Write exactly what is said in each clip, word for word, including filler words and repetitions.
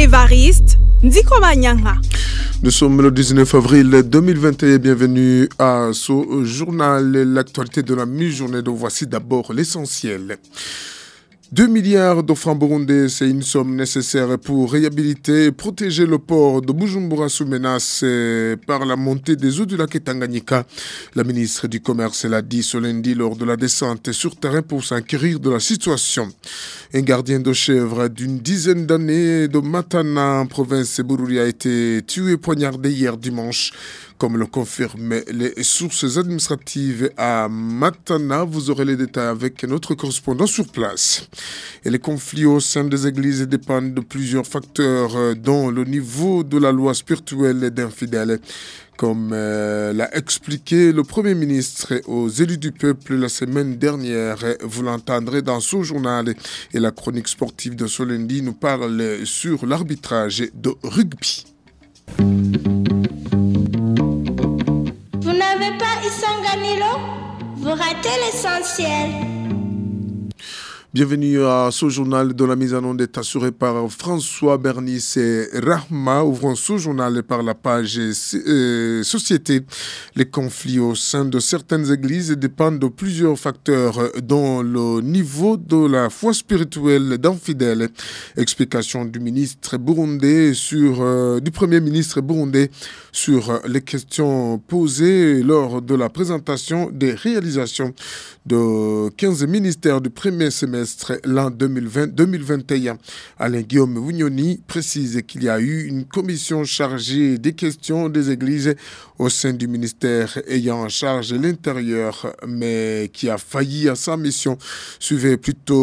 Évariste Ndikomanyanga. Nous sommes le dix-neuf avril deux mille vingt et un. Bienvenue à ce journal, l'actualité de la mi-journée. Donc voici d'abord l'essentiel. deux milliards de francs burundais, c'est une somme nécessaire pour réhabiliter et protéger le port de Bujumbura sous menace par la montée des eaux du lac Tanganyika. La ministre du Commerce l'a dit ce lundi lors de la descente sur terrain pour s'inquiéter de la situation. Un gardien de chèvre d'une dizaine d'années de Matana en province Bururi a été tué et poignardé hier dimanche. Comme le confirment les sources administratives à Matana, vous aurez les détails avec notre correspondant sur place. Et les conflits au sein des églises dépendent de plusieurs facteurs, dont le niveau de la loi spirituelle d'infidèles. Comme euh, l'a expliqué le Premier ministre aux élus du peuple la semaine dernière, vous l'entendrez dans ce journal. Et la chronique sportive de ce lundi nous parle sur l'arbitrage de rugby. Vous n'avez pas Isanganilo? Vous ratez l'essentiel. Bienvenue à ce journal dont la mise en onde est assurée par François Bernice et Rahma. Ouvrons ce journal par la page euh, Société. Les conflits au sein de certaines églises dépendent de plusieurs facteurs, dont le niveau de la foi spirituelle d'infidèles. Explication du ministre burundais sur, euh, du premier ministre burundais sur les questions posées lors de la présentation des réalisations de quinze ministères du premier semestre l'an deux mille vingt deux mille vingt et un. Alain Guillaume Wunyoni précise qu'il y a eu une commission chargée des questions des églises au sein du ministère ayant en charge l'intérieur, mais qui a failli à sa mission. Suivez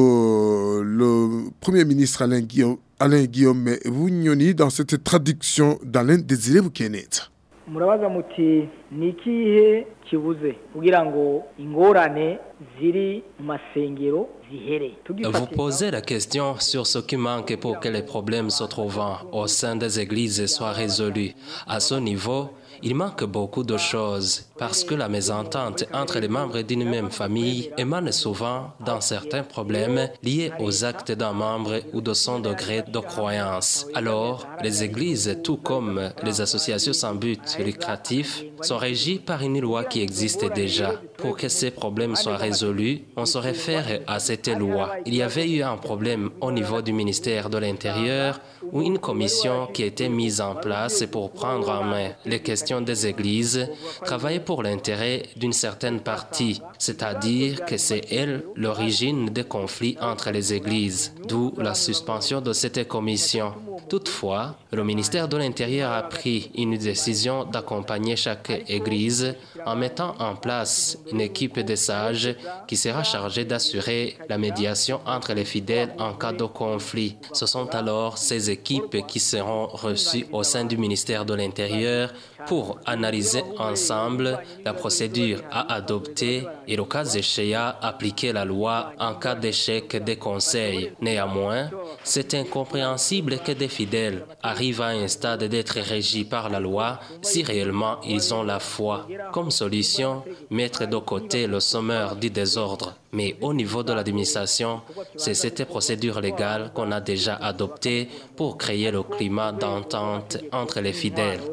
plutôt le Premier ministre Alain Guillaume, Alain Guillaume Wunyoni dans cette traduction d'Alain Désiré Boukenet. Murabaza muti nikihe kibuze kugira ngo ingorane ziri mu masengero zihere. Vous posez la question sur ce qui manque pour que les problèmes se trouvant au sein des églises soient résolus. À ce niveau, il manque beaucoup de choses parce que la mésentente entre les membres d'une même famille émane souvent dans certains problèmes liés aux actes d'un membre ou de son degré de croyance. Alors, les églises, tout comme les associations sans but lucratif, sont régies par une loi qui existe déjà. Pour que ces problèmes soient résolus, on se réfère à cette loi. Il y avait eu un problème au niveau du ministère de l'Intérieur où une commission qui était mise en place pour prendre en main les questions des églises travaillait pour l'intérêt d'une certaine partie, c'est-à-dire que c'est elle l'origine des conflits entre les églises, d'où la suspension de cette commission. Toutefois, le ministère de l'Intérieur a pris une décision d'accompagner chaque église en mettant en place une équipe de sages qui sera chargée d'assurer la médiation entre les fidèles en cas de conflit. Ce sont alors ces équipes qui seront reçues au sein du ministère de l'Intérieur pour analyser ensemble la procédure à adopter et, au cas échéant, appliquer la loi en cas d'échec des conseils. Néanmoins, c'est incompréhensible que des fidèles arrivent à un stade d'être régis par la loi si réellement ils ont la foi. Comme solution, mettre de côté le sommeur du désordre. Mais au niveau de l'administration, c'est cette procédure légale qu'on a déjà adoptée pour créer le climat d'entente entre les fidèles.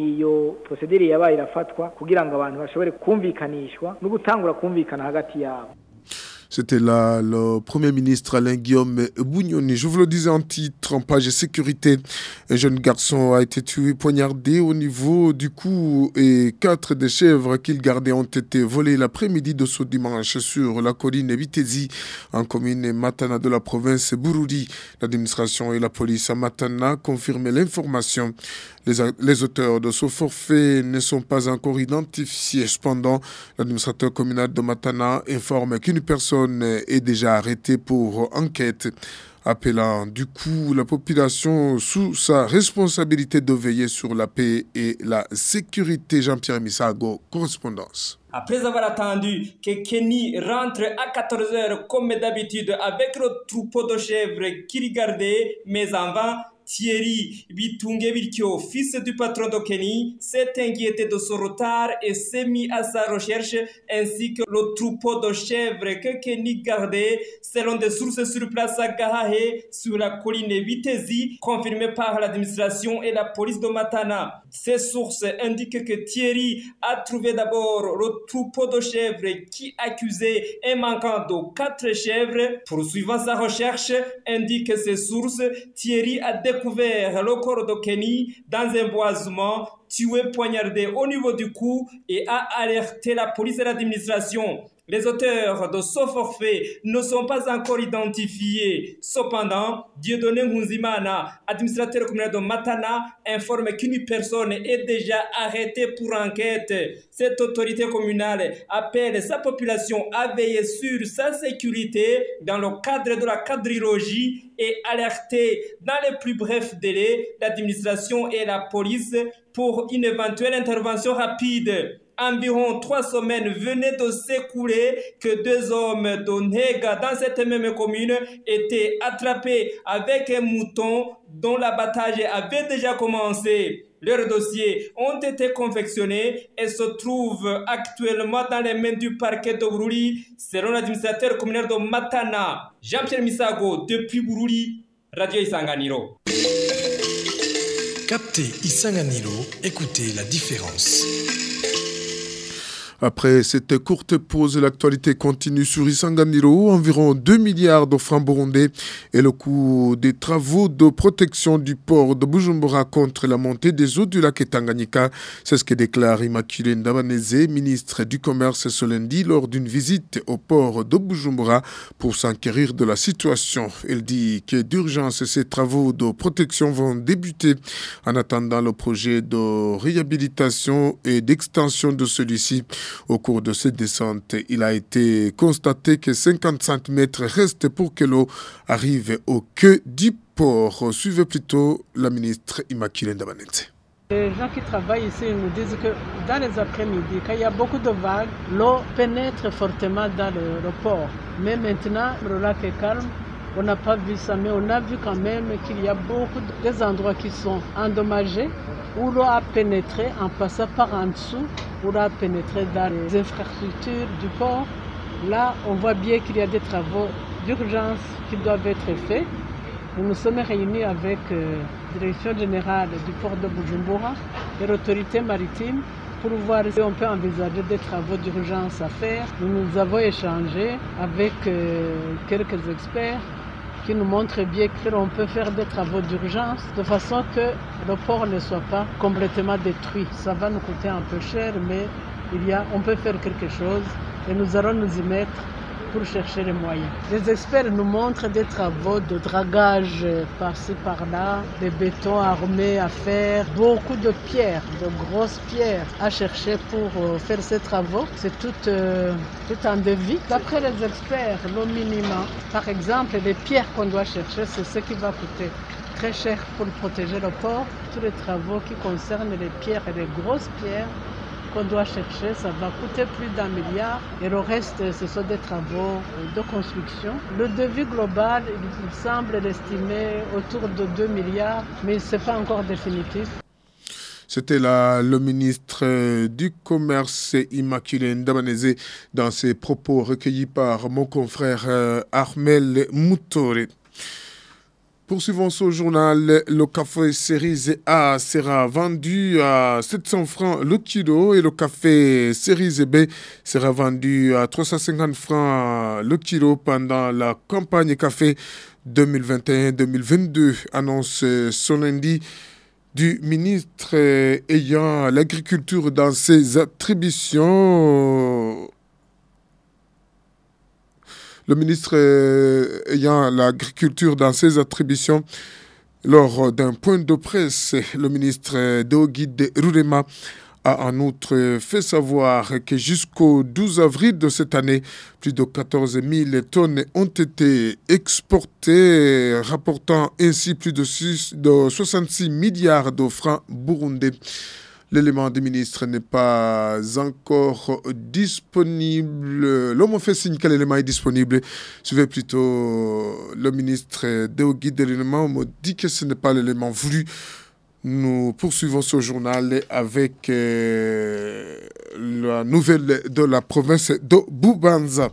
C'était là le Premier ministre Alain Guillaume Wunyoni. Je vous le disais en titre, en page sécurité, un jeune garçon a été tué, poignardé au niveau du cou et quatre des chèvres qu'il gardait ont été volées l'après-midi de ce dimanche sur la colline Vitezi, en commune Matana de la province Bururi. L'administration et la police à Matana confirment l'information. Les, les auteurs de ce forfait ne sont pas encore identifiés. Cependant, l'administrateur communal de Matana informe qu'une personne est déjà arrêtée pour enquête, appelant du coup la population sous sa responsabilité de veiller sur la paix et la sécurité. Jean-Pierre Misago, correspondance. Après avoir attendu que Kenny rentre à quatorze heures comme d'habitude avec le troupeau de chèvres qu'il gardait, mais avant, Thierry Bitungebirkyo, fils du patron de Kenny, s'est inquiété de son retard et s'est mis à sa recherche, ainsi que le troupeau de chèvres que Kenny gardait, selon des sources sur place à Gahahe, sur la colline Vitezi, confirmées par l'administration et la police de Matana. Ces sources indiquent que Thierry a trouvé d'abord le troupeau de chèvres qui accusait un manquant de quatre chèvres. Poursuivant sa recherche, indique ces sources, Thierry a découvert le corps de Kenny dans un boisement, tué poignardé au niveau du cou et a alerté la police et l'administration. Les auteurs de ce forfait ne sont pas encore identifiés. Cependant, Dieudonné Nkunzimana, administrateur communal de Matana, informe qu'une personne est déjà arrêtée pour enquête. Cette autorité communale appelle sa population à veiller sur sa sécurité dans le cadre de la quadrilogie et alerter dans les plus brefs délais l'administration et la police pour une éventuelle intervention rapide. Environ trois semaines venaient de s'écouler que deux hommes de Nega dans cette même commune étaient attrapés avec un mouton dont l'abattage avait déjà commencé. Leurs dossiers ont été confectionnés et se trouvent actuellement dans les mains du parquet de Bururi, selon l'administrateur communal de Matana. Jean-Pierre Misago, depuis Bururi, Radio Isanganiro. Captez Isanganiro, écoutez la différence. Après cette courte pause, l'actualité continue sur Isanganiro. Environ deux milliards de francs burundais et le coût des travaux de protection du port de Bujumbura contre la montée des eaux du lac Tanganyika. C'est ce que déclare Immaculée Ndabaneze, ministre du Commerce, ce lundi lors d'une visite au port de Bujumbura pour s'enquérir de la situation. Elle dit que d'urgence, ces travaux de protection vont débuter en attendant le projet de réhabilitation et d'extension de celui-ci. Au cours de cette descente, il a été constaté que cinquante-cinq mètres restent pour que l'eau arrive au queue du port. Suivez plutôt la ministre Immaculée Ndabaneze. Les gens qui travaillent ici nous disent que dans les après-midi, quand il y a beaucoup de vagues, l'eau pénètre fortement dans le, le port. Mais maintenant, le lac est calme. On n'a pas vu ça, mais on a vu quand même qu'il y a beaucoup de, des endroits qui sont endommagés, où l'eau a pénétré en passant par en dessous, où l'eau a pénétré dans les infrastructures du port. Là, on voit bien qu'il y a des travaux d'urgence qui doivent être faits. Nous nous sommes réunis avec la euh, direction générale du port de Bujumbura et l'autorité maritime pour voir si on peut envisager des travaux d'urgence à faire. Nous nous avons échangé avec euh, quelques experts qui nous montrent bien qu'on peut faire des travaux d'urgence de façon que le port ne soit pas complètement détruit. Ça va nous coûter un peu cher, mais il y a, on peut faire quelque chose et nous allons nous y mettre pour chercher les moyens. Les experts nous montrent des travaux de dragage par-ci par-là, des bétons armés à faire, beaucoup de pierres, de grosses pierres à chercher pour faire ces travaux. C'est tout, euh, tout un devis. D'après les experts, le minimum, par exemple, les pierres qu'on doit chercher, c'est ce qui va coûter très cher pour protéger le port. Tous les travaux qui concernent les pierres et les grosses pierres qu'on doit chercher, ça va coûter plus d'un milliard et le reste, ce sont des travaux de construction. Le devis global, il semble l'estimer autour de deux milliards, mais ce n'est pas encore définitif. C'était là le ministre du Commerce, Immaculée Ndabaneze, dans ses propos recueillis par mon confrère Armel Moutore. Poursuivons ce journal. Le café Cerise A sera vendu à sept cents francs le kilo et le café Cerise B sera vendu à trois cent cinquante francs le kilo pendant la campagne café deux mille vingt et un deux mille vingt-deux, annonce ce lundi du ministre ayant l'agriculture dans ses attributions. Le ministre ayant l'agriculture dans ses attributions, lors d'un point de presse, le ministre Deogide Rurema a en outre fait savoir que jusqu'au douze avril de cette année, plus de quatorze mille tonnes ont été exportées, rapportant ainsi plus de, six, de soixante-six milliards de francs burundais. L'élément du ministre n'est pas encore disponible. L'homme fait signe que l'élément est disponible. Suivez plutôt le ministre Deogui Delima. On me dit que ce n'est pas l'élément voulu. Nous poursuivons ce journal avec euh, la nouvelle de la province de Bubanza.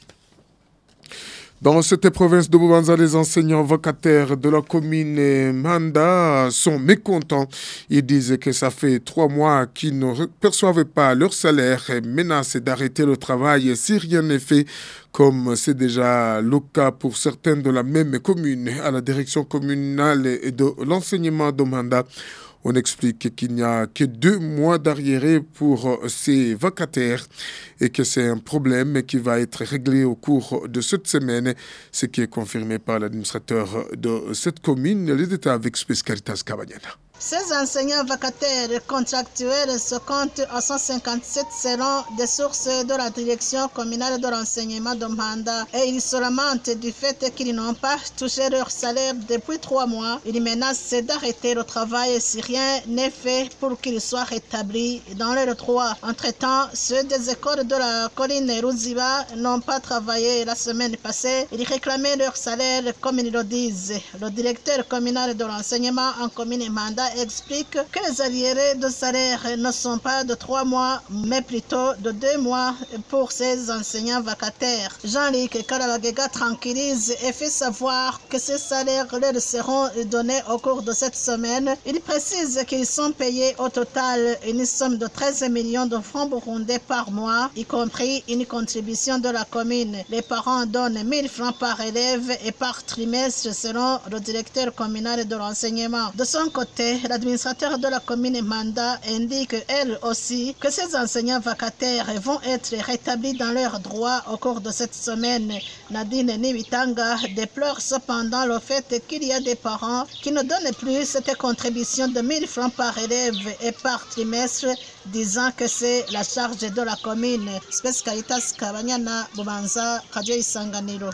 Dans cette province de Bubanza, les enseignants vacataires de la commune Manda sont mécontents. Ils disent que ça fait trois mois qu'ils ne perçoivent pas leur salaire et menacent d'arrêter le travail si rien n'est fait, comme c'est déjà le cas pour certains de la même commune. À la direction communale et de l'enseignement de Manda, on explique qu'il n'y a que deux mois d'arriéré pour ces vacataires et que c'est un problème qui va être réglé au cours de cette semaine, ce qui est confirmé par l'administrateur de cette commune. Les détails avec Space Caritas Kabanyana. Ces enseignants vacataires contractuels se comptent à cent cinquante-sept selon des sources de la direction communale de l'enseignement de Manda et ils se lamentent du fait qu'ils n'ont pas touché leur salaire depuis trois mois. Ils menacent d'arrêter le travail si rien n'est fait pour qu'ils soient rétablis dans leurs droits. Entre-temps, ceux des écoles de la colline Ruziba n'ont pas travaillé la semaine passée. Ils réclamaient leur salaire comme ils le disent. Le directeur communal de l'enseignement en commune Manda explique que les arriérés de salaire ne sont pas de trois mois, mais plutôt de deux mois pour ces enseignants vacataires. Jean-Luc Karabagega tranquillise et fait savoir que ces salaires leur seront donnés au cours de cette semaine. Il précise qu'ils sont payés au total une somme de treize millions de francs burundais par mois, y compris une contribution de la commune. Les parents donnent mille francs par élève et par trimestre selon le directeur communal de l'enseignement. De son côté, l'administrateur de la commune Manda indique elle aussi que ces enseignants vacataires vont être rétablis dans leurs droits au cours de cette semaine. Nadine Nibitanga déplore cependant le fait qu'il y a des parents qui ne donnent plus cette contribution de mille francs par élève et par trimestre, disant que c'est la charge de la commune. Space Caritas Kabanyana, Bubanza, Radio Isanganiro.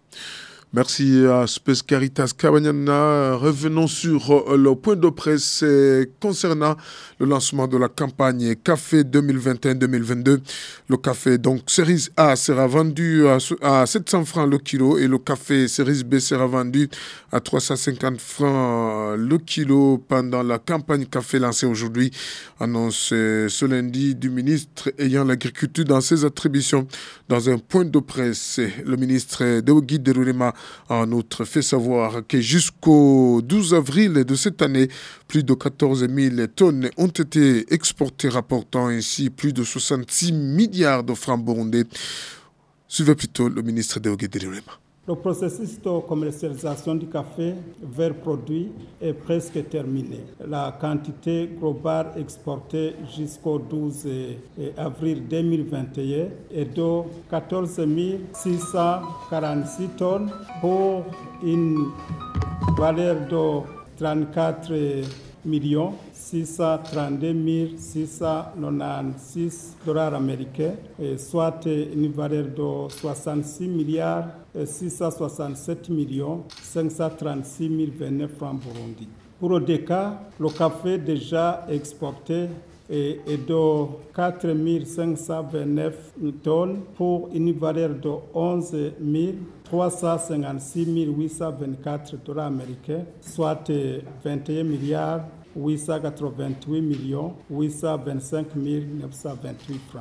Merci à Space Caritas Kabanyana. Revenons sur le point de presse concernant le lancement de la campagne Café deux mille vingt et un deux mille vingt-deux. Le café donc Cerise A sera vendu à sept cents francs le kilo et le café Cerise B sera vendu à trois cent cinquante francs le kilo pendant la campagne café lancée aujourd'hui. Annonce ce lundi du ministre ayant l'agriculture dans ses attributions. Dans un point de presse, le ministre Deogui Delima a en outre fait savoir que jusqu'au douze avril de cette année, plus de quatorze mille tonnes ont été exportées, rapportant ainsi plus de soixante-six milliards de francs burundais. Suivez plutôt le ministre Deogui Delima. Le processus de commercialisation du café vers produit est presque terminé. La quantité globale exportée jusqu'au douze avril deux mille vingt et un est de quatorze mille six cent quarante-six tonnes pour une valeur de trente-quatre millions six cent trente-deux mille six cent quatre-vingt-seize dollars américains, soit une valeur de soixante-six milliards six cent soixante-sept millions cinq cent trente-six mille vingt-neuf francs burundi. Pour le D K, le café déjà exporté est de quatre mille cinq cent vingt-neuf tonnes pour une valeur de onze mille trois cent cinquante-six mille huit cent vingt-quatre dollars américains, soit vingt et un milliards huit cent quatre-vingt-huit millions huit cent vingt-cinq mille neuf cent vingt-huit francs.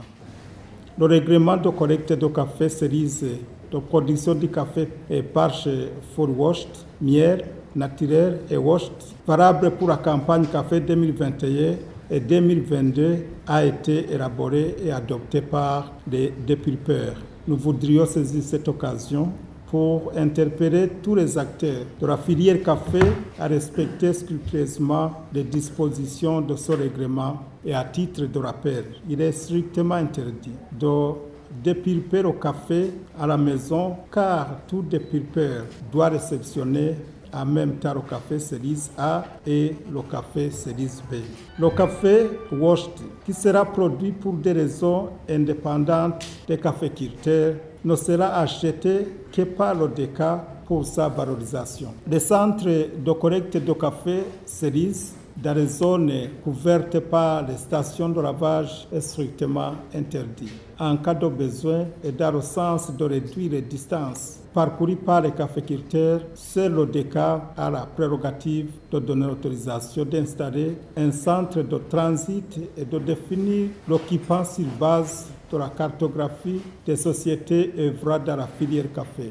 Le règlement de collecte de café cerise de production du café est parche full washed, miel, naturel et washed, valable pour la campagne café deux mille vingt et un et deux mille vingt-deux, a été élaboré et adopté par les dépulpeurs. Nous voudrions saisir cette occasion pour interpeller tous les acteurs de la filière café à respecter scrupuleusement les dispositions de ce règlement et à titre de rappel, il est strictement interdit de dépulper le café à la maison car tout dépulpeur doit réceptionner en même temps le café Cerise A et le café Cerise B. Le café washed, qui sera produit pour des raisons indépendantes des caféculteurs, ne sera acheté que par le D E C A pour sa valorisation. Les centres de collecte de café Cerise dans les zones couvertes par les stations de lavage est strictement interdit. En cas de besoin et dans le sens de réduire les distances parcourues par les caféiculteurs, seul l'O D C A a la prérogative de donner l'autorisation d'installer un centre de transit et de définir l'occupant sur base de la cartographie des sociétés œuvrant dans la filière café.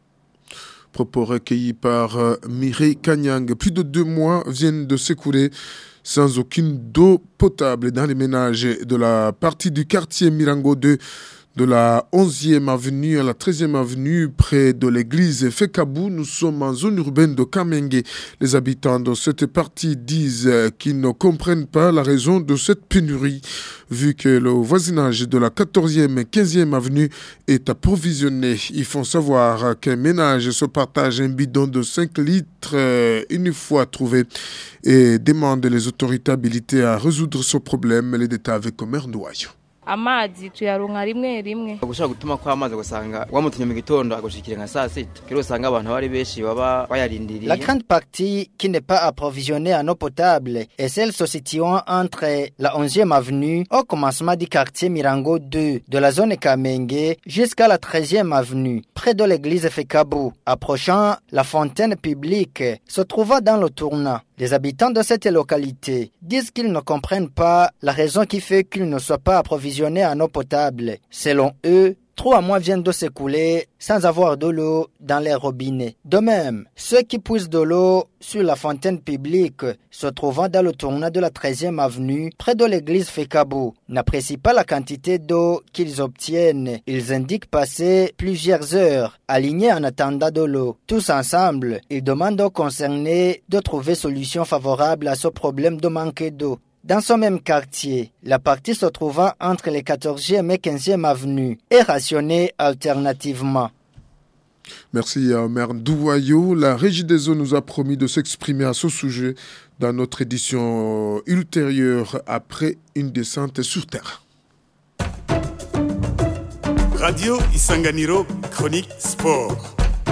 Propos recueillis par euh, Mireille Kanyang. Plus de deux mois viennent de s'écouler sans aucune eau potable dans les ménages de la partie du quartier Mirango deux, de la onzième avenue à la treizième avenue, près de l'église Fekabou. Nous sommes en zone urbaine de Kamenge. Les habitants de cette partie disent qu'ils ne comprennent pas la raison de cette pénurie, vu que le voisinage de la quatorzième et quinzième avenue est approvisionné. Ils font savoir qu'un ménage se partage un bidon de cinq litres une fois trouvé et demandent les autorités habilitées à résoudre ce problème. Les détails avec Omer Ndouayo. amazi tuyaronka rimwe rimwe gushaka gutuma kwa amazi gusanga wamutumye mu gitondo agushikira nka saa sita kero usanga abantu bari beshi baba bayarindiriye. La grande partie qui n'est pas approvisionnée en eau potable est celle se situant entre la onzième avenue au commencement du quartier Mirango deux de la zone Kamenge jusqu'à la treizième avenue près de l'église Fekabou, approchant la fontaine publique se trouvant dans le tournant. Les habitants de cette localité disent qu'ils ne comprennent pas la raison qui fait qu'ils ne soient pas approvisionnés en eau potable. Selon eux, trois mois viennent de s'écouler sans avoir de l'eau dans les robinets. De même, ceux qui puisent de l'eau sur la fontaine publique se trouvant dans le tournant de la treizième avenue près de l'église Fekabou n'apprécient pas la quantité d'eau qu'ils obtiennent. Ils indiquent passer plusieurs heures alignés en attendant de l'eau. Tous ensemble, ils demandent aux concernés de trouver solution favorable à ce problème de manque d'eau. Dans ce même quartier, la partie se trouvant entre les quatorzième et quinzième avenues est rationnée alternativement. Merci à Omer Ndouayo. La Régie des eaux nous a promis de s'exprimer à ce sujet dans notre édition ultérieure après une descente sur terre. Radio Isanganiro, chronique sport.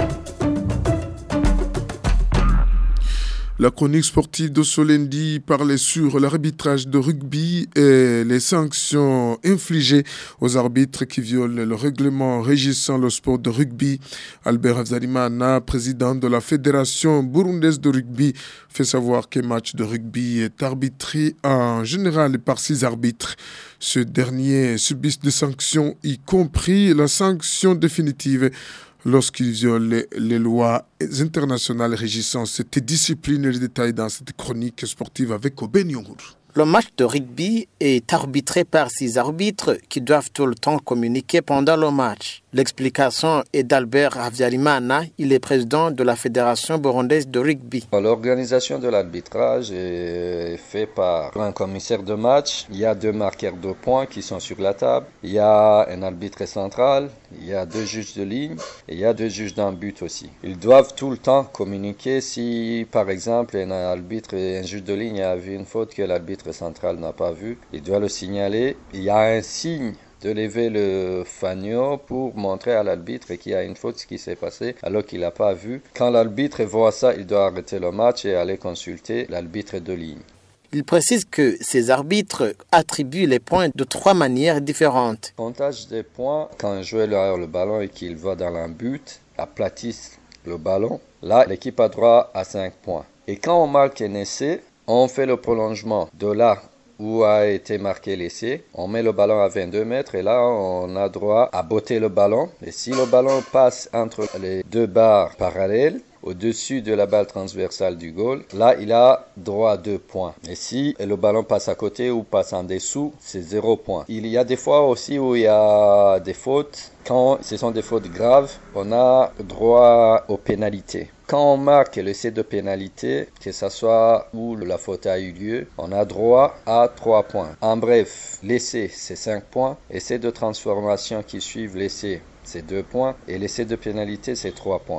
La chronique sportive de ce lundi parlait sur l'arbitrage de rugby et les sanctions infligées aux arbitres qui violent le règlement régissant le sport de rugby. Albert Habyarimana, président de la Fédération burundaise de rugby, fait savoir qu'un match de rugby est arbitré en général par six arbitres. Ce dernier subissent des sanctions, y compris la sanction définitive lorsqu'ils violent les lois internationales régissant cette discipline. Les détails dans cette chronique sportive avec Oben Yongour. Le match de rugby est arbitré par six arbitres qui doivent tout le temps communiquer pendant le match. L'explication est d'Albert Habyarimana, il est président de la Fédération burundaise de rugby. L'organisation de l'arbitrage est faite par un commissaire de match. Il y a deux marqueurs de points qui sont sur la table. Il y a un arbitre central, il y a deux juges de ligne et il y a deux juges d'un but aussi. Ils doivent tout le temps communiquer si, par exemple, un arbitre et un juge de ligne a vu une faute que l'arbitre central n'a pas vue. Il doit le signaler. Il y a un signe de lever le fanion pour montrer à l'arbitre qu'il y a une faute qui s'est passée alors qu'il n'a pas vu. Quand l'arbitre voit ça, il doit arrêter le match et aller consulter l'arbitre de ligne. Il précise que ces arbitres attribuent les points de trois manières différentes. Comptage des points, quand un joueur a le ballon et qu'il va dans un but, aplatissent le ballon. Là, l'équipe a droit à cinq points. Et quand on marque un essai, on fait le prolongement de là où a été marqué l'essai. On met le ballon à vingt-deux mètres et là, on a droit à botter le ballon. Et si le ballon passe entre les deux barres parallèles, au-dessus de la balle transversale du goal, là, il a droit à deux points. Et si le ballon passe à côté ou passe en dessous, c'est zéro point. Il y a des fois aussi où il y a des fautes. Quand ce sont des fautes graves, on a droit aux pénalités. Quand on marque l'essai de pénalité, que ce soit où la faute a eu lieu, on a droit à trois points. En bref, l'essai, c'est cinq points. Essai de transformation qui suivent l'essai, c'est deux points. Et l'essai de pénalité, c'est trois points.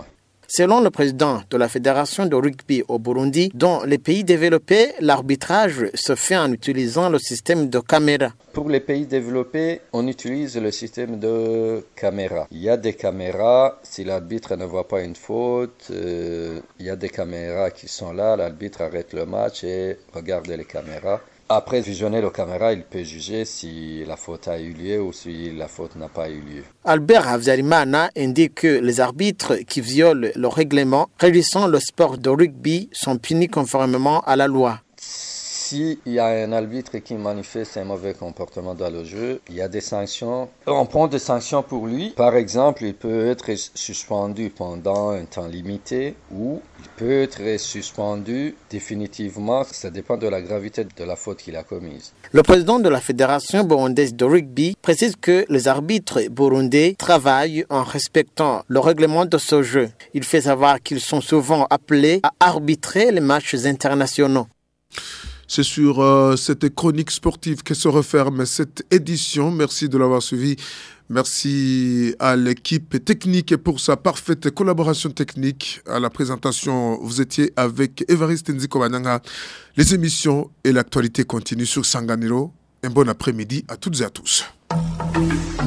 Selon le président de la Fédération de rugby au Burundi, dans les pays développés, l'arbitrage se fait en utilisant le système de caméra. Pour les pays développés, on utilise le système de caméra. Il y a des caméras, si l'arbitre ne voit pas une faute, euh, il y a des caméras qui sont là, l'arbitre arrête le match et regarde les caméras. Après visionner la caméra, il peut juger si la faute a eu lieu ou si la faute n'a pas eu lieu. Albert Havyarimana indique que les arbitres qui violent le règlement régissant le sport de rugby sont punis conformément à la loi. S'il y a un arbitre qui manifeste un mauvais comportement dans le jeu, il y a des sanctions. On prend des sanctions pour lui. Par exemple, il peut être suspendu pendant un temps limité ou il peut être suspendu définitivement. Ça dépend de la gravité de la faute qu'il a commise. Le président de la Fédération burundaise de rugby précise que les arbitres burundais travaillent en respectant le règlement de ce jeu. Il fait savoir qu'ils sont souvent appelés à arbitrer les matchs internationaux. C'est sur euh, cette chronique sportive que se referme cette édition. Merci de l'avoir suivi. Merci à l'équipe technique pour sa parfaite collaboration technique. À la présentation, vous étiez avec Évariste Nzikobanyanga. Les émissions et l'actualité continuent sur Sanganiro. Un bon après-midi à toutes et à tous.